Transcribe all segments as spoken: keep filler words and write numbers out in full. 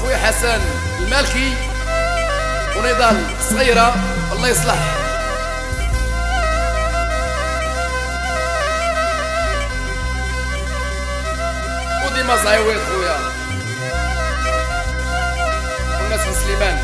خويا حسن المالكي ونضال صغيرة الله يصلح. وديما زعيويط خويا والناس من سليمان.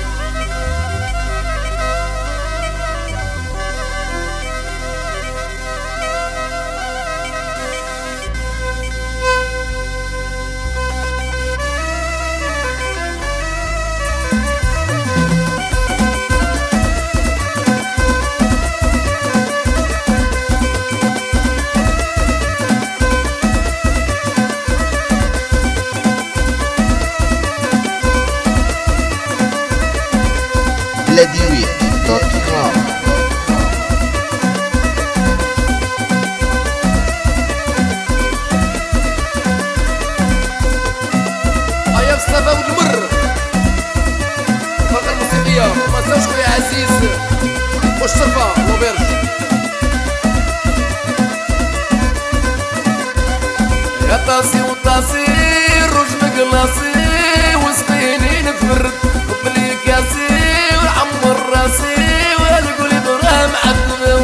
بلاديوية دوت كوم. أيا الصفا والمر الفرقة الموسيقية وما تنساوش خويا عزيز والشرفة لوبيرج. يا طاسي وطاسي روج مقلاصي وسقيني نتفرد وبلي كاسي وعمر راسي والقولي درهم عدل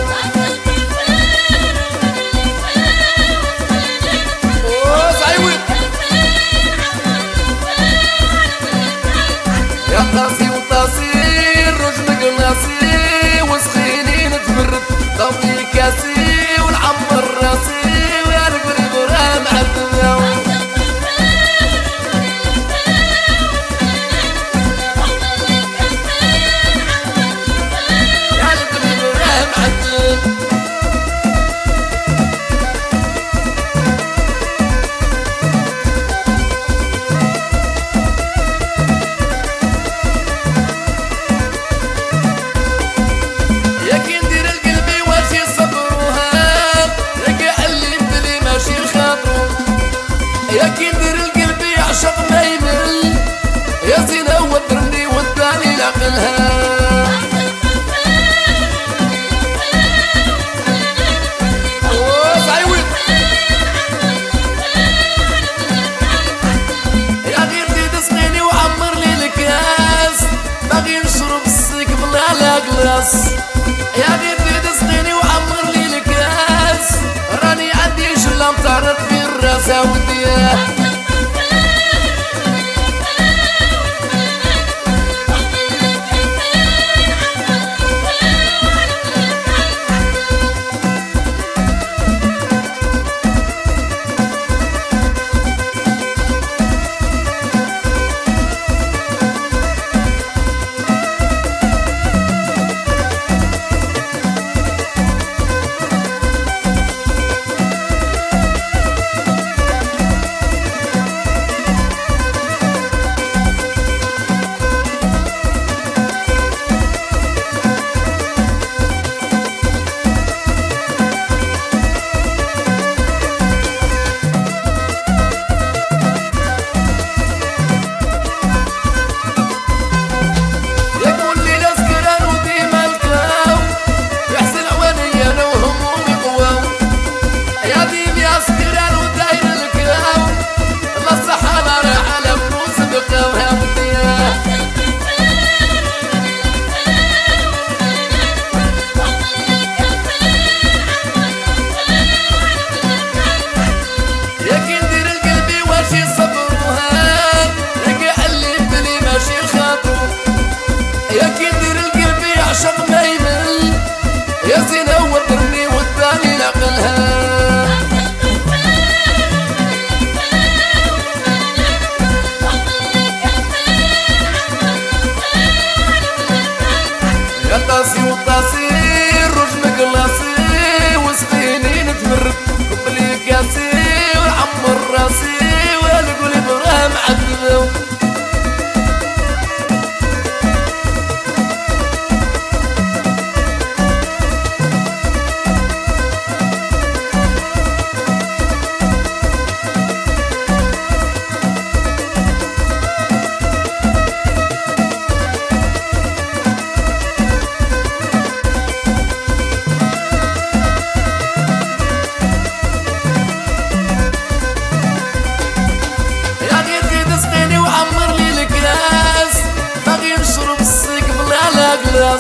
وزعيوي. يا طاسي وطاسي روج مقلاصي وسقيني نتفرد طبلي كاسي والعمر راسي والقولي درهم عدل. يا كندير القلب يعشق ما يمل يا زينة ودرني وداني لعقلها. وزعيوي يا غيرتي تسقيني وعمر لي الكاس باغي نشرب السيك بلا لا كلاس. يا غيرتي تسقيني وعمر لي الكاس راني عندي شلة مطارت في الراس ودياه.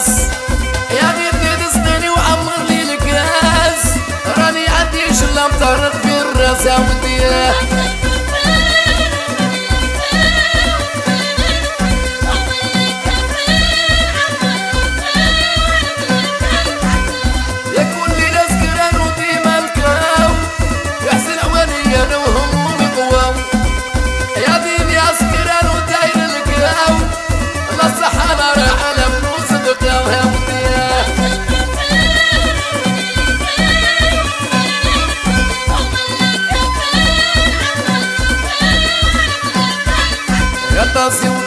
الراس يا غير تسقيني وعمر لي الكاس راني عندي شلة مطرد في الراس يا ودي Brasil